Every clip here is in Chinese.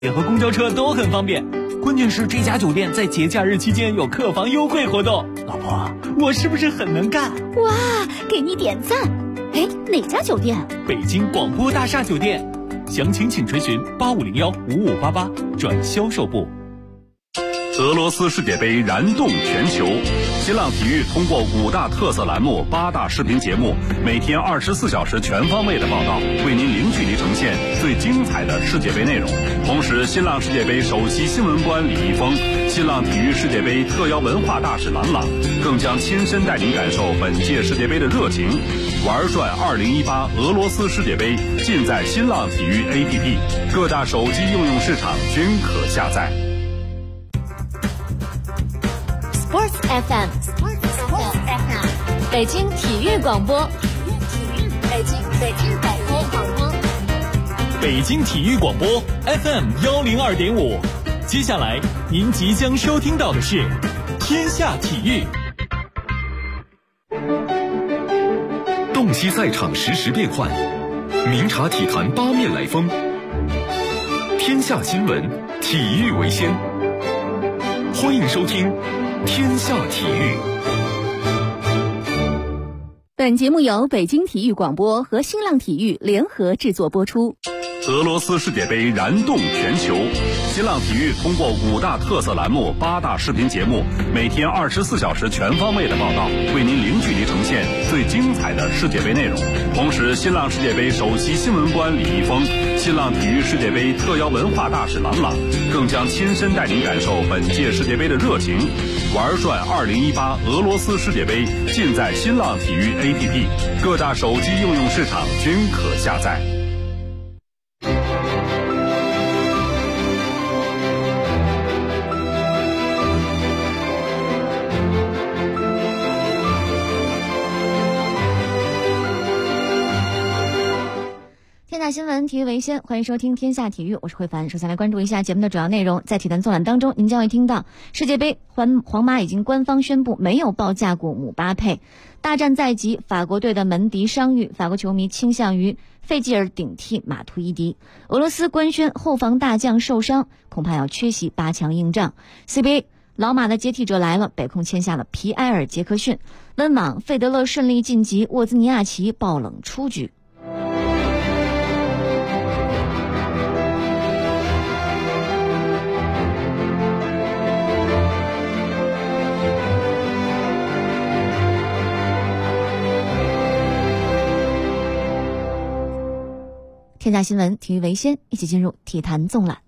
和公交车都很方便，关键是这家酒店在节假日期间有客房优惠活动。老婆，我是不是很能干？ 哇，给你点赞！哎，哪家酒店？ 北京广播大厦酒店，详情请垂询85015588转销售部。 俄罗斯世界杯燃动全球，新浪体育通过5大特色栏目、8大视频节目，每天24小时全方位的报道，为您零距离呈现最精彩的世界杯内容。同时，新浪世界杯首席新闻官李易峰、新浪体育世界杯特邀文化大使郎朗，更将亲身带您感受本届世界杯的热情。玩转2018俄罗斯世界杯，尽在新浪体育 APP， 各大手机应用市场均可下载。 Sports FM， 北京体育广播，北京广播， 北京体育广播 FM102.5。接下来您即将收听到的是天下体育。 洞悉赛场实时变幻，明察体坛八面来风。天下新闻，体育为先。欢迎收听天下体育。 本节目由北京体育广播和新浪体育联合制作播出。 俄罗斯世界杯燃动全球，新浪体育通过5大特色栏目、8大视频节目，每天24小时全方位的报道，为您零距离呈现最精彩的世界杯内容。同时，新浪世界杯首席新闻官李易峰、新浪体育世界杯特邀文化大使郎朗，更将亲身带您感受本届世界杯的热情。玩转2018俄罗斯世界杯，尽在新浪体育 APP， 各大手机应用市场均可下载。 天下新闻，体育为先，欢迎收听天下体育，我是慧凡。首先来关注一下节目的主要内容。在体坛纵览当中，您将会听到世界杯皇马已经官方宣布没有报价过姆巴佩，大战在即，法国队的门迪伤愈，法国球迷倾向于费吉尔顶替马图伊迪。俄罗斯官宣后防大将受伤，恐怕要缺席8强硬仗。CBA 老马的接替者来了，北控签下了皮埃尔杰克逊。温网费德勒顺利晋级，沃兹尼亚奇爆冷出局。天下新闻，体育为先，一起进入体坛纵览。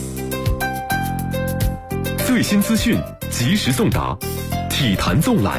最新资讯，及时送达，体坛纵览。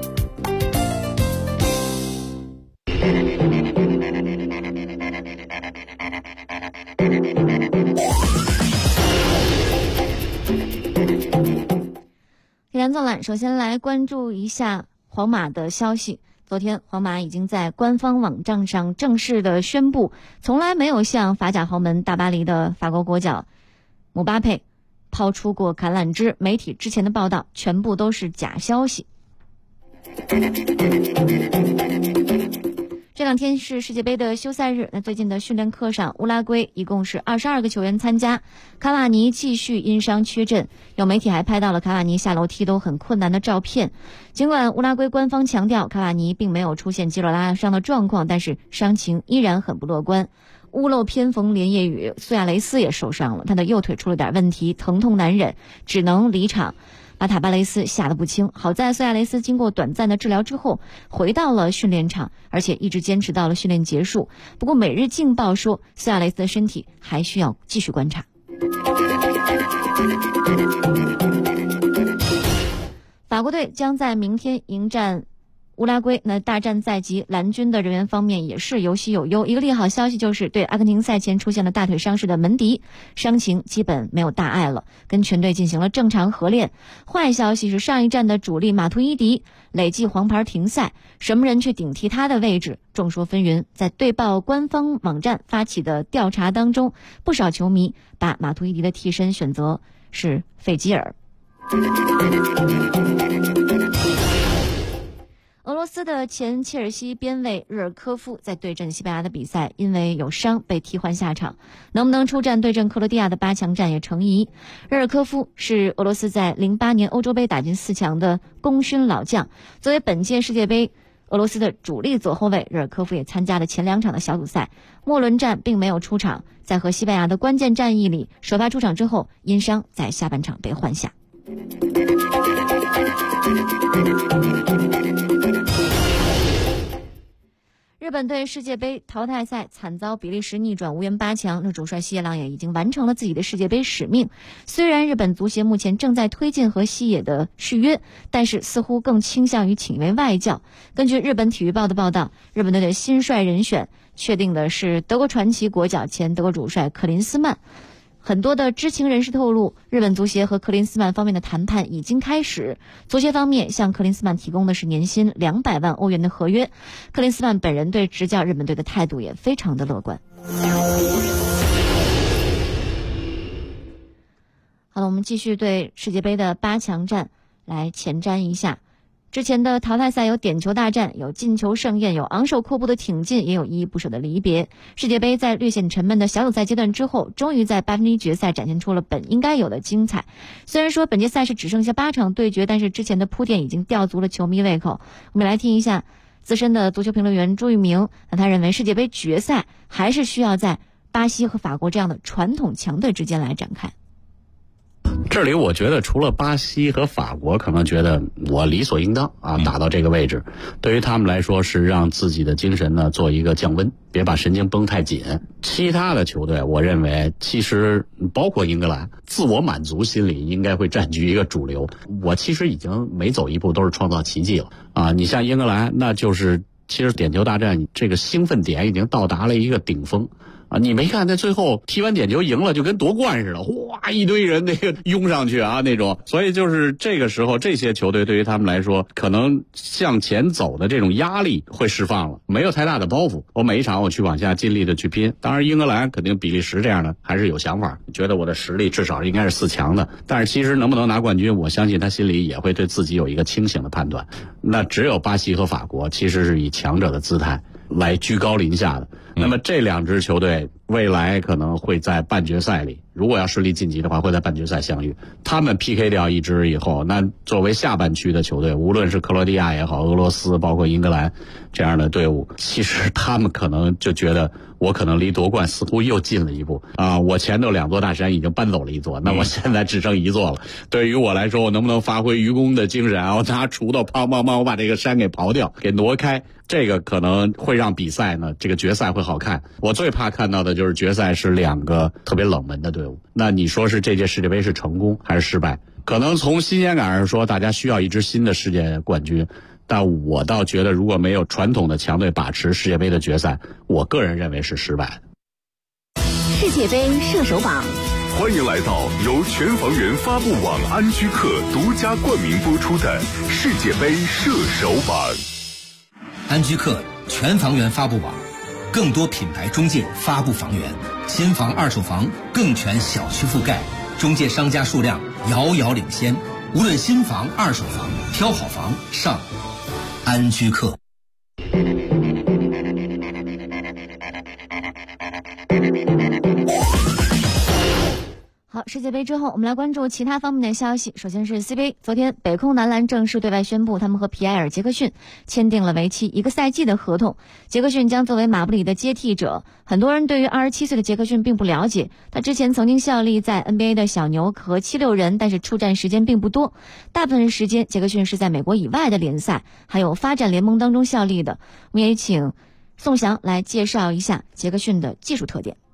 体坛纵览，首先来关注一下皇马的消息。昨天，皇马已经在官方网站上正式的宣布，从来没有向法甲豪门大巴黎的法国国脚姆巴佩抛出过橄榄枝。媒体之前的报道全部都是假消息。这2天是世界杯的休赛日，那最近的训练课上，乌拉圭一共是22个球员参加，卡瓦尼继续因伤缺阵，有媒体还拍到了卡瓦尼下楼梯都很困难的照片。尽管乌拉圭官方强调卡瓦尼并没有出现肌肉拉伤的状况，但是伤情依然很不乐观。屋漏偏逢连夜雨，苏亚雷斯也受伤了，他的右腿出了点问题，疼痛难忍，只能离场，把塔巴雷斯吓得不轻。好在苏亚雷斯经过短暂的治疗之后回到了训练场，而且一直坚持到了训练结束。不过每日镜报说，苏亚雷斯的身体还需要继续观察。法国队将在明天迎战乌拉圭，那大战在即，蓝军的人员方面也是有喜有忧。一个利好消息就是对阿根廷赛前出现了大腿伤势的门迪，伤情基本没有大碍了，跟全队进行了正常合练。坏消息是上一站的主力马图伊迪累计黄牌停赛，什么人去顶替他的位置，众说纷纭。在队报官方网站发起的调查当中，不少球迷把马图伊迪的替身选择是费吉尔。 俄罗斯的前切尔西边卫日尔科夫在对阵西班牙的比赛因为有伤被替换下场，能不能出战对阵克罗地亚的8强战也成疑。日尔科夫是俄罗斯在08年欧洲杯打进4强的功勋老将，作为本届世界杯俄罗斯的主力左后卫，日尔科夫也参加了前2场的小组赛，末轮战并没有出场，在和西班牙的关键战役里首发出场之后因伤在下半场被换下。日本队世界杯淘汰赛惨遭比利时逆转无缘8强，那主帅西野朗也已经完成了自己的世界杯使命。虽然日本足协目前正在推进和西野的续约，但是似乎更倾向于请一位外教。根据日本体育报的报道，日本队的新帅人选确定的是德国传奇国脚前德国主帅克林斯曼。很多的知情人士透露，日本足协和克林斯曼方面的谈判已经开始。足协方面向克林斯曼提供的是年薪200万欧元的合约。克林斯曼本人对执教日本队的态度也非常的乐观。好了，我们继续对世界杯的8强战来前瞻一下。之前的淘汰赛有点球大战，有进球盛宴，有昂首阔步的挺进，也有依依不舍的离别。世界杯在略显沉闷的小组赛阶段之后，终于在1/8决赛展现出了本应该有的精彩。虽然说本届赛事只剩下8场对决，但是之前的铺垫已经吊足了球迷胃口。我们来听一下资深的足球评论员朱玉明，那他认为世界杯决赛还是需要在巴西和法国这样的传统强队之间来展开。 这里我觉得除了巴西和法国可能觉得我理所应当打到这个位置，对于他们来说是让自己的精神呢做一个降温，别把神经绷太紧。其他的球队我认为其实包括英格兰，自我满足心理应该会占据一个主流。我其实已经每走一步都是创造奇迹了你像英格兰，那就是其实点球大战这个兴奋点已经到达了一个顶峰你没看在最后踢完点球赢了，就跟夺冠似的，哗一堆人那个拥上去那种。所以就是这个时候，这些球队对于他们来说，可能向前走的这种压力会释放了，没有太大的包袱。我每一场我去往下尽力的去拼。当然，英格兰肯定比利时这样的还是有想法，觉得我的实力至少应该是4强的。但是其实能不能拿冠军，我相信他心里也会对自己有一个清醒的判断。那只有巴西和法国其实是以强者的姿态来居高临下的。那么这2支球队未来可能会在半决赛里，如果要顺利晋级的话，会在半决赛相遇。他们 PK 掉一支以后，那作为下半区的球队，无论是克罗地亚也好，俄罗斯包括英格兰这样的队伍，其实他们可能就觉得我可能离夺冠似乎又近了一步我前头2座大山已经搬走了一座，那我现在只剩1座了。对于我来说，我能不能发挥愚公的精神我拿锄头砰砰砰，我把这个山给刨掉，给挪开，这个可能会让比赛呢这个决赛会好看。我最怕看到的就是决赛是2个特别冷门的队伍，那你说是这届世界杯是成功还是失败？可能从新鲜感上说，大家需要一支新的世界冠军，但我倒觉得如果没有传统的强队把持世界杯的决赛，我个人认为是失败的。 世界杯射手榜， 欢迎来到由全房源发布网安居客独家冠名播出的世界杯射手榜。 安居客全房源发布网，更多品牌中介发布房源，新房二手房更全小区覆盖，中介商家数量遥遥领先，无论新房二手房，挑好房上安居客。 好，世界杯之后，我们来关注其他方面的消息。首先是 CBA， 昨天北空男篮正式对外宣布，他们和皮埃尔·杰克逊签订了为期1个赛季的合同。杰克逊将作为马布里的接替者。很多人对于27岁的杰克逊并不了解，他之前曾经效力在 NBA 的小牛和76人，但是出战时间并不多。大部分时间，杰克逊是在美国以外的联赛，还有发展联盟当中效力的。我们也请宋翔来介绍一下杰克逊的技术特点。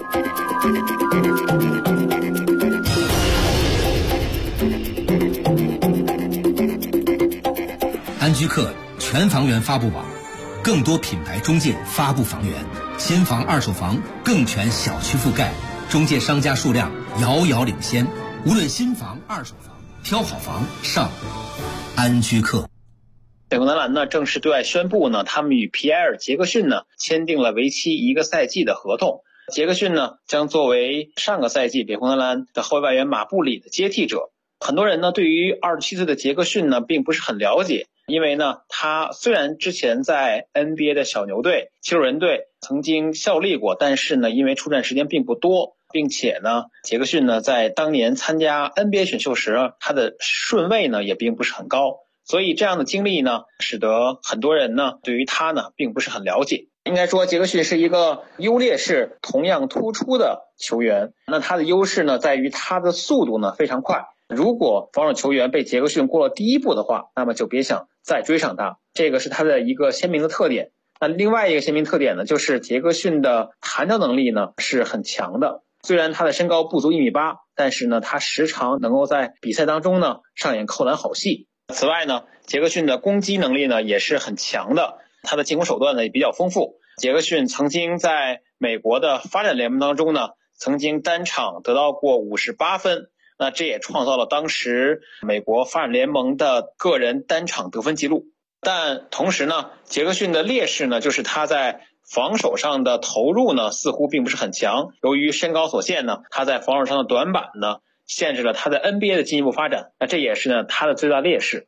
安居客全房源发布网，更多品牌中介发布房源，新房二手房更全小区覆盖，中介商家数量遥遥领先，无论新房二手房，挑好房上安居客。 北空男篮呢正式对外宣布呢，他们与皮埃尔·杰克逊呢签订了为期1个赛季的合同。杰克逊呢将作为上个赛季北空男篮的后卫外援马布里的接替者。很多人呢对于27岁的杰克逊呢并不是很了解， 因为呢，他虽然之前在 NBA 的小牛队、七六人队曾经效力过，但是呢，因为出战时间并不多，并且呢，杰克逊呢在当年参加 NBA 选秀时，他的顺位呢也并不是很高，所以这样的经历呢，使得很多人呢对于他呢并不是很了解。应该说，杰克逊是一个优劣势同样突出的球员。那他的优势呢，在于他的速度呢非常快。如果防守球员被杰克逊过了第一步的话，那么就别想再追上他。这个是他的一个鲜明的特点。那另外一个鲜明特点呢，就是杰克逊的弹跳能力呢是很强的。虽然他的身高不足1.8米，但是呢，他时常能够在比赛当中呢上演扣篮好戏。此外呢，杰克逊的攻击能力呢也是很强的。他的进攻手段呢也比较丰富。杰克逊曾经在美国的发展联盟当中呢，曾经单场得到过58分，那这也创造了当时美国发展联盟的个人单场得分记录。但同时呢，杰克逊的劣势呢，就是他在防守上的投入呢似乎并不是很强。由于身高所限呢，他在防守上的短板呢，限制了他在 NBA 的进一步发展。那这也是呢他的最大劣势。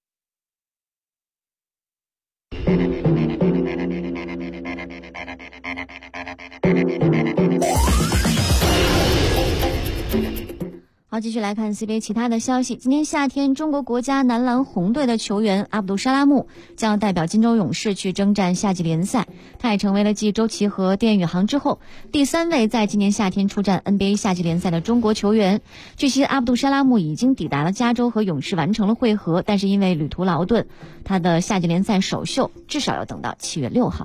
好，继续来看 CBA 其他的消息。今年夏天，中国国家男篮红队的球员阿卜杜沙拉木将要代表金州勇士去征战夏季联赛。他也成为了继周琦和丁宇航之后第3位在今年夏天出战 NBA 夏季联赛的中国球员。据悉，阿卜杜沙拉木已经抵达了加州和勇士完成了会合，但是因为旅途劳顿，他的夏季联赛首秀至少要等到7月6号。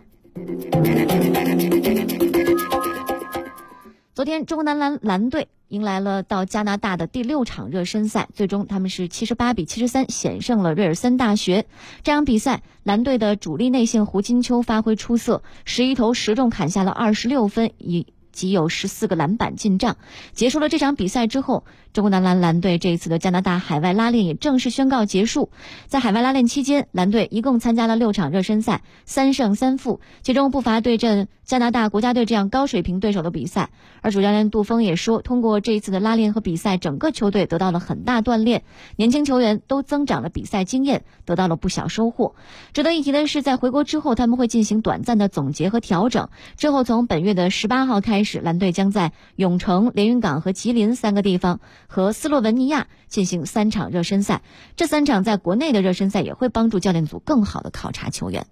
昨天，中国男篮篮队迎来了到加拿大的第6场热身赛，最终他们是78-73险胜了瑞尔森大学。这场比赛，蓝队的主力内线胡金秋发挥出色，11投10中砍下了26分，以及有14个篮板进账。结束了这场比赛之后，中国男篮蓝队这一次的加拿大海外拉练也正式宣告结束。在海外拉练期间，蓝队一共参加了6场热身赛，3胜3负，其中不乏对阵加拿大国家队这样高水平对手的比赛。而主教练杜峰也说，通过这一次的拉练和比赛，整个球队得到了很大锻炼，年轻球员都增长了比赛经验，得到了不小收获。值得一提的是，在回国之后，他们会进行短暂的总结和调整，之后从本月的18号开始，蓝队将在永城、连云港和吉林3个地方和斯洛文尼亚进行3场热身赛。这3场在国内的热身赛也会帮助教练组更好的考察球员。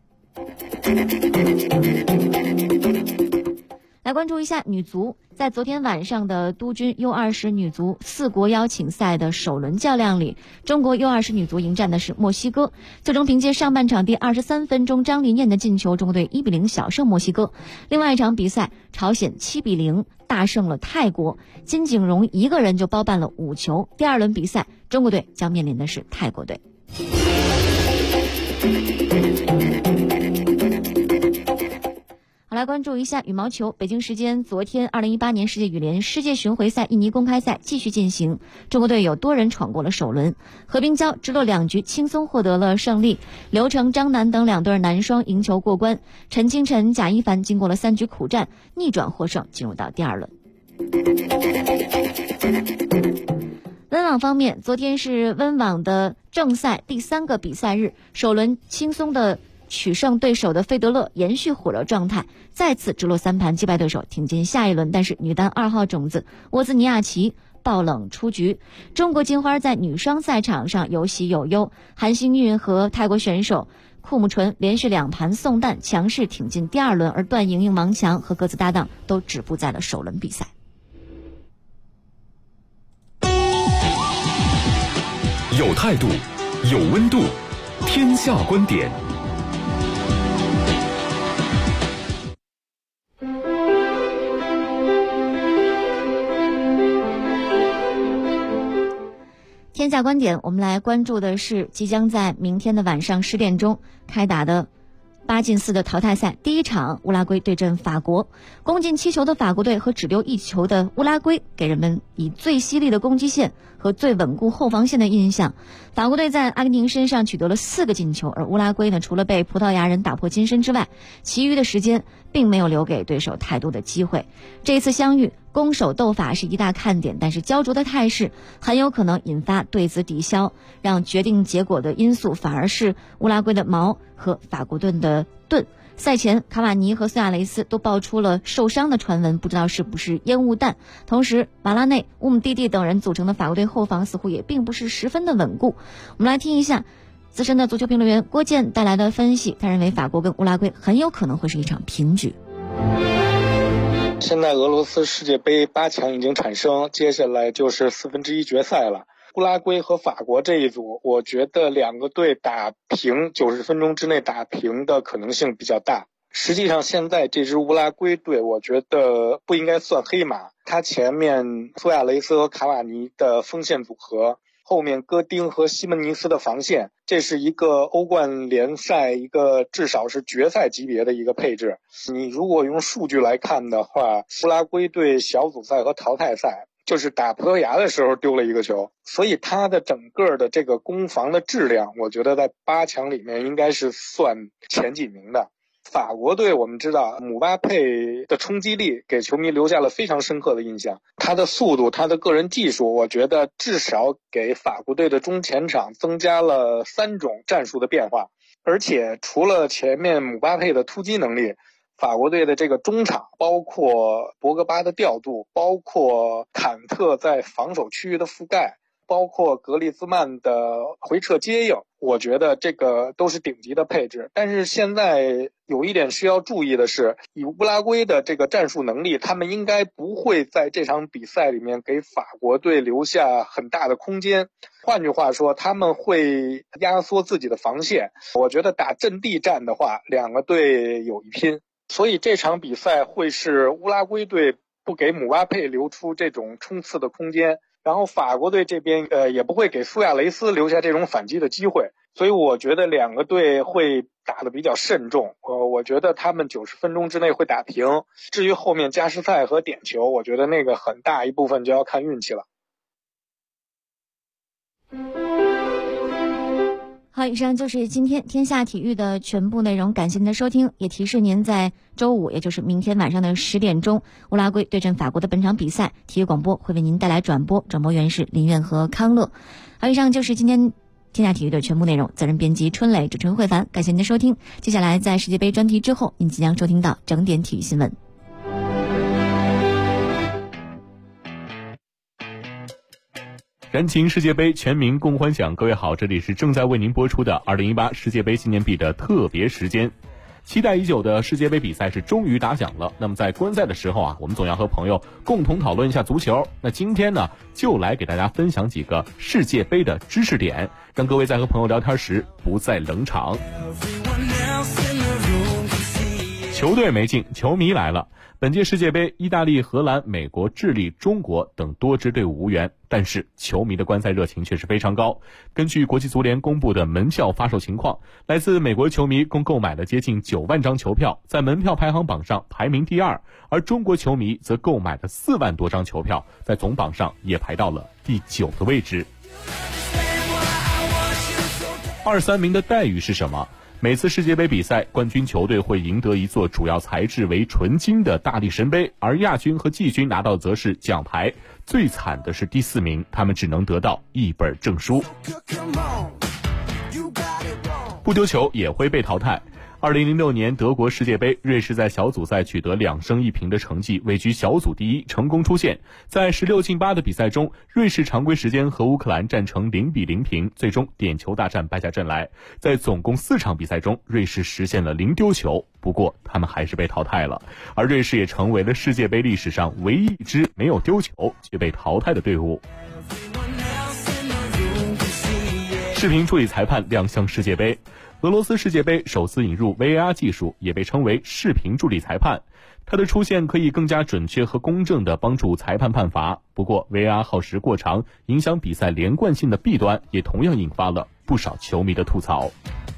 来关注一下女足，在昨天晚上的都军 U20 女足4国邀请赛的首轮较量里，中国 U20 女足迎战的是墨西哥，最终凭借上半场第23分钟张琳艳的进球，中国队1-0小胜墨西哥。另外一场比赛，朝鲜7-0大胜了泰国，金景荣一个人就包办了5球。第2轮比赛，中国队将面临的是泰国队。好，来关注一下羽毛球。北京时间昨天，2018年世界羽联世界巡回赛印尼公开赛继续进行，中国队有多人闯过了首轮。何冰娇直落2局轻松获得了胜利，刘成、张楠等2对男双赢球过关。陈清晨、贾一凡经过了3局苦战，逆转获胜，进入到第2轮。温网方面，昨天是温网的正赛第3个比赛日，首轮轻松的取胜对手的费德勒延续火热状态，再次直落3盘击败对手，挺进下一轮。但是女单2号种子沃兹尼亚奇爆冷出局。中国金花在女双赛场上有喜有忧，韩星韵和泰国选手库姆纯连续2盘送蛋，强势挺进第2轮，而段莹莹、王强和各自搭档都止步在了首轮比赛。 有态度，有温度，天下观点。 天下观点，我们来关注的是即将在明天的晚上10点钟开打的8进4的淘汰赛第1场，乌拉圭对阵法国。攻进7球的法国队和只丢1球的乌拉圭，给人们以最犀利的攻击线和最稳固后防线的印象。法国队在阿根廷身上取得了4个进球，而乌拉圭呢，除了被葡萄牙人打破金身之外，其余的时间并没有留给对手太多的机会。这一次相遇， 攻守斗法是一大看点，但是焦灼的态势很有可能引发对子抵消，让决定结果的因素反而是乌拉圭的矛和法国队的盾。赛前，卡瓦尼和苏亚雷斯都爆出了受伤的传闻，不知道是不是烟雾弹。同时，瓦拉内、乌姆蒂蒂等人组成的法国队后防似乎也并不是十分的稳固。我们来听一下资深的足球评论员郭健带来的分析，他认为法国跟乌拉圭很有可能会是一场平局。 现在俄罗斯世界杯8强已经产生，接下来就是1/4决赛了。乌拉圭和法国这一组，我觉得两个队打平90分钟之内打平的可能性比较大。实际上现在这支乌拉圭队我觉得不应该算黑马，他前面苏亚雷斯和卡瓦尼的锋线组合，后面戈丁和西门尼斯的防线，这是一个欧冠联赛一个至少是决赛级别的一个配置。你如果用数据来看的话，乌拉圭队小组赛和淘汰赛就是打葡萄牙的时候丢了一个球，所以他的整个的这个攻防的质量，我觉得在8强里面应该是算前几名的。法国队我们知道姆巴佩的冲击力给球迷留下了非常深刻的印象，他的速度，他的个人技术，我觉得至少给法国队的中前场增加了3种战术的变化。而且除了前面姆巴佩的突击能力，法国队的这个中场，包括博格巴的调度，包括坎特在防守区域的覆盖，包括格里兹曼的回撤接应，我觉得这个都是顶级的配置。但是现在有一点需要注意的是，以乌拉圭的这个战术能力，他们应该不会在这场比赛里面给法国队留下很大的空间。换句话说，他们会压缩自己的防线。我觉得打阵地战的话，两个队有一拼。所以这场比赛会是乌拉圭队不给姆巴佩留出这种冲刺的空间，然后法国队这边也不会给苏亚雷斯留下这种反击的机会。所以我觉得两个队会打得比较慎重，我觉得他们90分钟之内会打平。至于后面加时赛和点球，我觉得那个很大一部分就要看运气了。 好，以上就是今天天下体育的全部内容，感谢您的收听，也提示您在周五，也就是明天晚上的10点钟，乌拉圭对阵法国的本场比赛，体育广播会为您带来转播，转播员是林苑和康乐。好，以上就是今天天下体育的全部内容，责任编辑春磊，主持人慧凡，感谢您的收听。接下来在世界杯专题之后，您即将收听到整点体育新闻。 燃情世界杯，全民共欢享。各位好，这里是正在为您播出的2018世界杯纪念币的特别时间。期待已久的世界杯比赛是终于打响了。那么在观赛的时候啊，我们总要和朋友共同讨论一下足球。那今天呢，就来给大家分享几个世界杯的知识点，让各位在和朋友聊天时不再冷场。球队没进，球迷来了。本届世界杯，意大利、荷兰、美国、智利、中国等多支队伍无缘，但是球迷的观赛热情却是非常高。根据国际足联公布的门票发售情况，来自美国球迷共购买了接近9万张球票，在门票排行榜上排名第2，而中国球迷则购买了4万多张球票，在总榜上也排到了第9个位置。2、3名的待遇是什么？每次世界杯比赛，冠军球队会赢得一座主要材质为纯金的大力神杯，而亚军和季军拿到则是奖牌。最惨的是第4名，他们只能得到一本证书。不丢球也会被淘汰。2006年德国世界杯，瑞士在小组赛取得2胜1平的成绩，位居小组第1，成功出线。在16进8的比赛中，瑞士常规时间和乌克兰战成0-0平，最终点球大战败下阵来。在总共4场比赛中，瑞士实现了0丢球，不过他们还是被淘汰了。而瑞士也成为了世界杯历史上唯一一支没有丢球却被淘汰的队伍。视频助理裁判亮相世界杯。俄罗斯世界杯首次引入 VAR 技术，也被称为视频助理裁判。它的出现可以更加准确和公正地帮助裁判判罚。不过 VAR 耗时过长，影响比赛连贯性的弊端也同样引发了不少球迷的吐槽。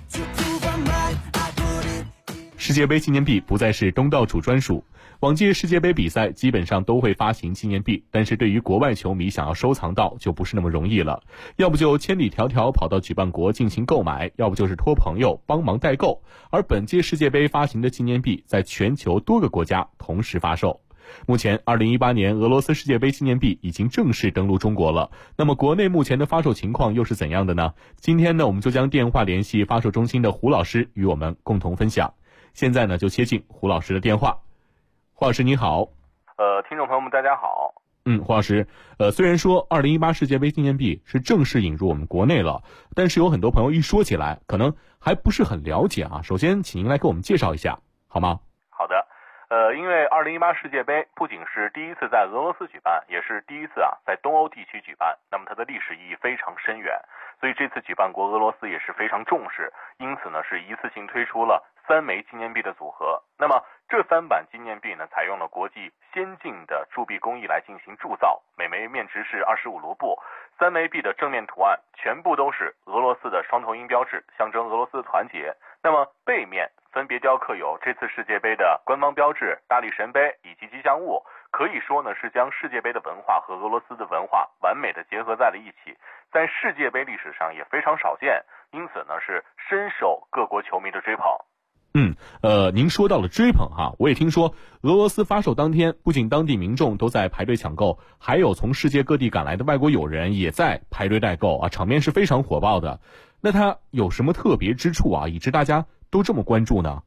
世界杯纪念币不再是东道主专属。往届世界杯比赛基本上都会发行纪念币，但是对于国外球迷想要收藏到就不是那么容易了，要不就千里迢迢跑到举办国进行购买，要不就是托朋友帮忙代购。而本届世界杯发行的纪念币在全球多个国家同时发售。 目前2018年俄罗斯世界杯纪念币已经正式登陆中国了。那么国内目前的发售情况又是怎样的呢？今天呢，我们就将电话联系发售中心的胡老师与我们共同分享。现在呢，就接进胡老师的电话。胡老师你好。 听众朋友们大家好。 胡老师，虽然说2018世界杯纪念币是正式引入我们国内了，但是有很多朋友一说起来，可能还不是很了解啊。首先，请您来给我们介绍一下，好吗？ 好的，因为2018世界杯不仅是第一次在俄罗斯举办，也是第一次在东欧地区举办，那么它的历史意义非常深远，所以这次举办国俄罗斯也是非常重视，因此呢是一次性推出了3枚纪念币的组合。那么这3版纪念币呢，采用了国际先进的铸币工艺来进行铸造，每枚面值是25卢布。3枚币的正面图案全部都是俄罗斯的双头鹰标志，象征俄罗斯的团结。那么背面分别雕刻有这次世界杯的官方标志、大力神杯以及吉祥物，可以说呢是将世界杯的文化和俄罗斯的文化完美的结合在了一起，在世界杯历史上也非常少见，因此呢是深受各国球迷的追捧。 您说到了追捧哈，我也听说俄罗斯发售当天，不仅当地民众都在排队抢购，还有从世界各地赶来的外国友人也在排队代购啊，场面是非常火爆的。那它有什么特别之处啊，以致大家都这么关注呢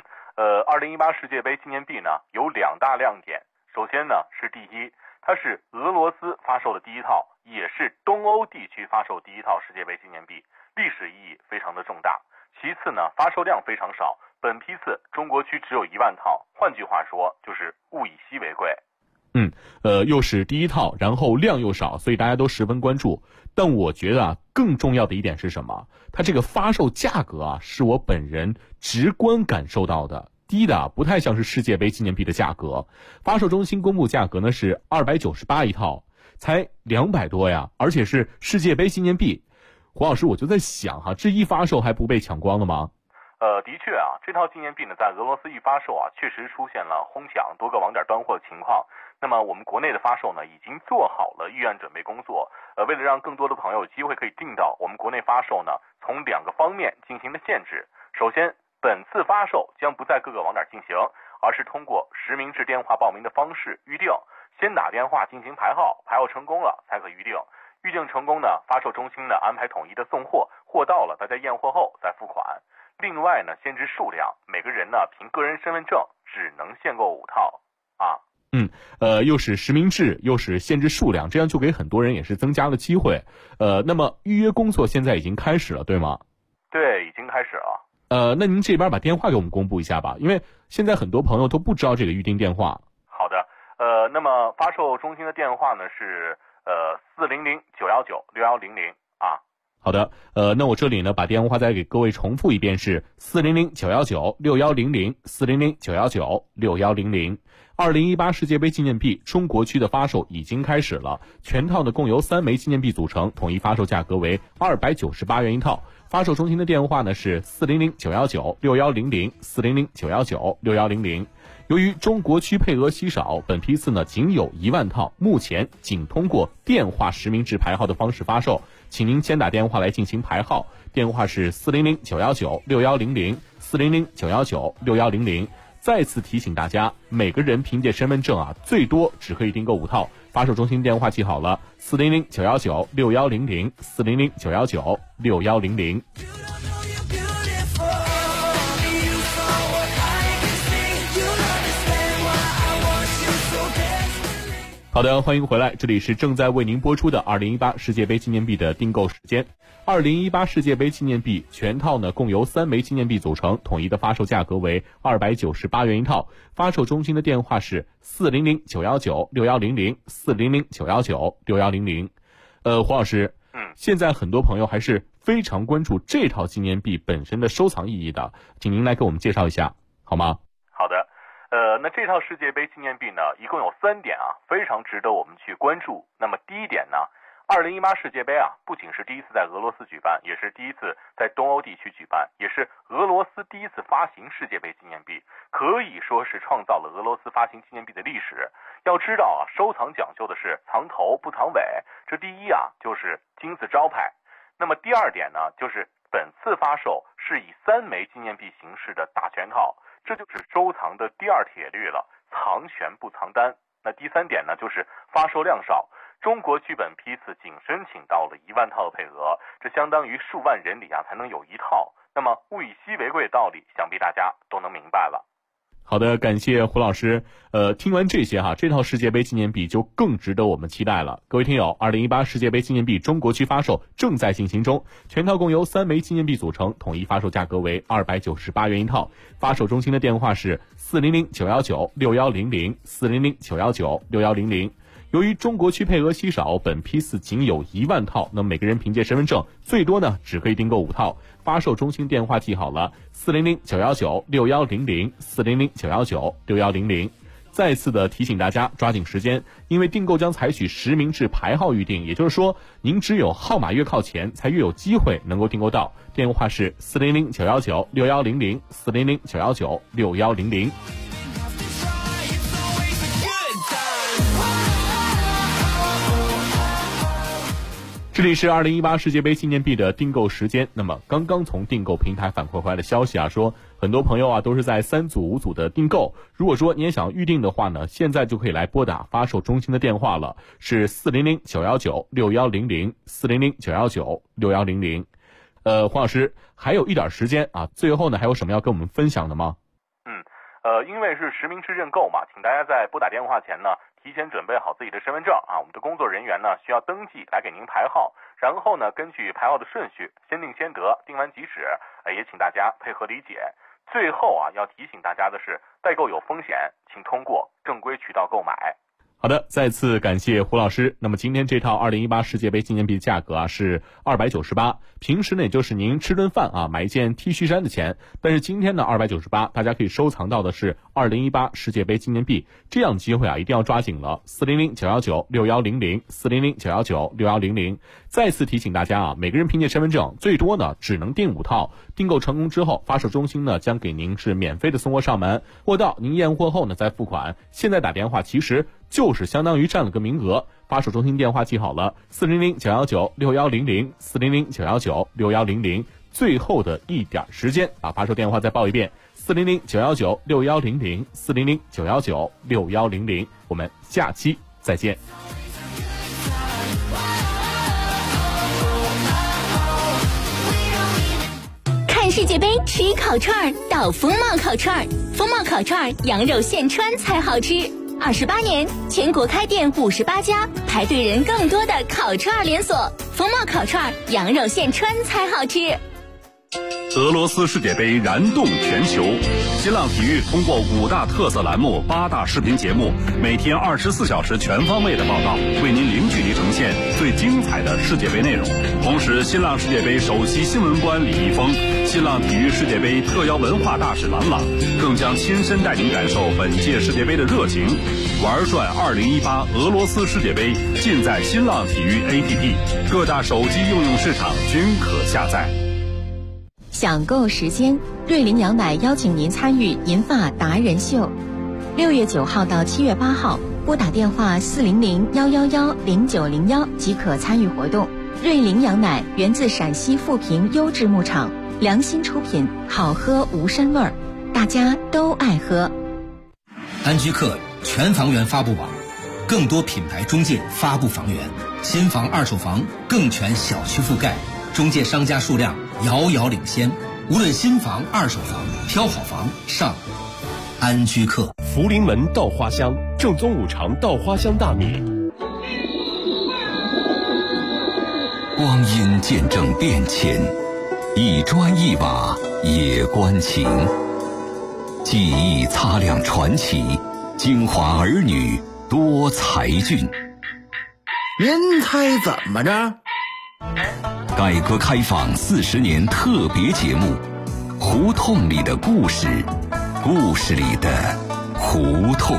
？2018世界杯纪念币呢有2大亮点。首先呢是第一，它是俄罗斯发售的第一套，也是东欧地区发售第一套世界杯纪念币，历史意义非常的重大。其次呢，发售量非常少，本批次中国区只有1万套，换句话说就是物以稀为贵。 又是第一套，然后量又少，所以大家都十分关注。但我觉得更重要的一点是什么？它这个发售价格是我本人直观感受到的，低的不太像是世界杯纪念币的价格。发售中心公布价格呢是298一套，才200多呀，而且是世界杯纪念币。胡老师，我就在想这一发售还不被抢光了吗？ 的确这套纪念币呢，在俄罗斯一发售确实出现了哄抢、多个网点断货的情况。那么我们国内的发售呢，已经做好了预案准备工作。为了让更多的朋友有机会可以订到，我们国内发售呢，从2个方面进行了限制。首先，本次发售将不在各个网点进行，而是通过实名制电话报名的方式预定，先打电话进行排号，排号成功了才可预定。预定成功呢，发售中心呢安排统一的送货，货到了大家验货后再付款。另外呢，限制数量，每个人呢凭个人身份证只能限购5套又是实名制，又是限制数量，这样就给很多人也是增加了机会。那么预约工作现在已经开始了，对吗？ 对，已经开始了。 那您这边把电话给我们公布一下吧，因为现在很多朋友都不知道这个预订电话。 好的，那么发售中心的电话呢是400-919-6100 好的，那我这里呢把电话再给各位重复一遍，是400-919-6100 400-919-6100。2018世界杯纪念币中国区的发售已经开始了，全套呢共由3枚纪念币组成，统一发售价格为298元一套。发售中心的电话呢是400-919-6100 400-919-6100。由于中国区配额稀少，本批次呢仅有1万套，目前仅通过电话实名制排号的方式发售，请您先打电话来进行排号，电话是400-919-6100 400-919-6100。再次提醒大家，每个人凭借身份证最多只可以订购5套。发售中心电话记好了，400-919-6100 400-919-6100。好的，欢迎回来，这里是正在为您播出的2018世界杯纪念币的订购时间。2018世界杯纪念币全套呢共由3枚纪念币组成，统一的发售价格为298元一套。发售中心的电话是400-919-6100 400-919-6100。胡老师，现在很多朋友还是非常关注这套纪念币本身的收藏意义的，请您来给我们介绍一下好吗？ 好的。那这套世界杯纪念币呢，一共有3点非常值得我们去关注。那么第一点呢，2018世界杯不仅是第一次在俄罗斯举办，也是第一次在东欧地区举办，也是俄罗斯第一次发行世界杯纪念币，可以说是创造了俄罗斯发行纪念币的历史。要知道收藏讲究的是藏头不藏尾，这第一就是金字招牌。那么第2点呢，就是本次发售是以3枚纪念币形式的大全套，这就是收藏的第2铁律了。 藏权不藏单。那第3点呢，就是发售量少。中国剧本批次仅申请到了1万套的配额，这相当于数万人里才能有1套。那么物以稀为贵的道理，想必大家都能明白了。 好的，感谢胡老师。听完这些这套世界杯纪念币就更值得我们期待了。各位听友，2018世界杯纪念币中国区发售正在进行中，全套共由3枚纪念币组成，统一发售价格为298元一套。发售中心的电话是400-919-6100 400-919-6100。由于中国区配额稀少，本批次仅有1万套，那么每个人凭借身份证最多呢只可以订购5套。发售中心电话记好了，400-919-6100 400-919-6100。再次的提醒大家抓紧时间，因为订购将采取实名制排号预订，也就是说您只有号码越靠前才越有机会能够订购到。电话是400-919-6100 400-919-6100。这里是2018世界杯纪念币的订购时间。那么刚刚从订购平台反馈回来的消息说很多朋友都是在3组5组的订购。如果说你也想预定的话呢，现在就可以来拨打发售中心的电话了，是400-919-6100 400-919-6100。黄老师还有一点时间最后呢还有什么要跟我们分享的吗？ 因为是实名制认购嘛，请大家在拨打电话前呢提前准备好自己的身份证我们的工作人员呢需要登记来给您排号，然后呢根据排号的顺序先定先得，定完即止，也请大家配合理解。最后要提醒大家的是，代购有风险，请通过正规渠道购买。 好的，再次感谢胡老师。那么今天这套2018世界杯纪念币的价格是298，平时呢也就是您吃顿饭买一件 T 恤衫的钱。但是今天呢298，大家可以收藏到的是2018世界杯纪念币，这样机会一定要抓紧了。400-919-6100 400-919-6100。再次提醒大家每个人凭借身份证最多呢只能订5套，订购成功之后，发售中心呢将给您是免费的送货上门，货到您验货后呢再付款。现在打电话其实就是相当于占了个名额。发售中心电话记好了，400-919-6100 400-919-6100。最后的一点时间发售电话再报一遍，400-919-6100 400-919-6100。我们下期再见。 看世界杯吃烤串到风貌烤串，风貌烤串羊肉现穿才好吃。28年，全国开店58家，排队人更多的烤串连锁。风貌烤串羊肉现穿才好吃。 俄罗斯世界杯燃动全球，新浪体育通过5大特色栏目、8大视频节目，每天24小时全方位的报道，为您零距离呈现最精彩的世界杯内容。同时，新浪世界杯首席新闻官李易峰、新浪体育世界杯特邀文化大使郎朗，更将亲身带您感受本届世界杯的热情。玩转2018俄罗斯世界杯，尽在新浪体育 APP， 各大手机应用市场均可下载。 享购时间，瑞麟羊奶邀请您参与银发达人秀，6月9号到7月8号，拨打电话400-111-0901即可参与活动。瑞麟羊奶源自陕西富平优质牧场，良心出品，好喝无膻味儿，大家都爱喝。 安居客全房源发布网，更多品牌中介发布房源，新房二手房更全小区覆盖，中介商家数量遥遥领先，无论新房二手房，挑好房上安居客。 福临门稻花香，正宗五常稻花香大米。 光阴见证变迁，一砖一瓦也关情。记忆擦亮传奇，京华儿女多才俊。 您猜怎么着？ 改革开放40年特别节目，胡同里的故事，故事里的胡同。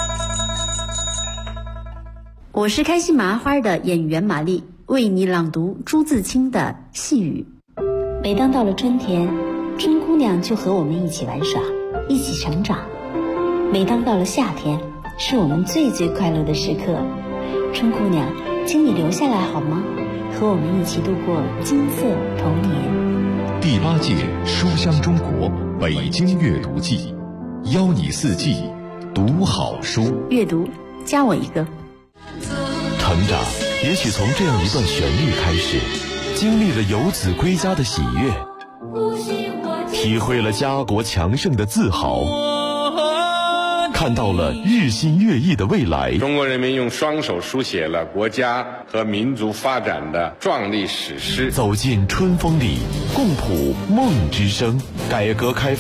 我是开心麻花的演员玛丽，为你朗读朱自清的细雨。每当到了春天，春姑娘就和我们一起玩耍，一起成长。每当到了夏天，是我们最最快乐的时刻。春姑娘，请你留下来好吗？和我们一起度过金色童年。 第8届书香中国北京阅读季，邀你四季读好书。 阅读，加我一个。 成长也许从这样一段旋律开始，经历了游子归家的喜悦，体会了家国强盛的自豪，看到了日新月异的未来。 中国人民用双手书写了国家和民族发展的壮丽史诗。 走进春风里，共谱梦之声。改革开放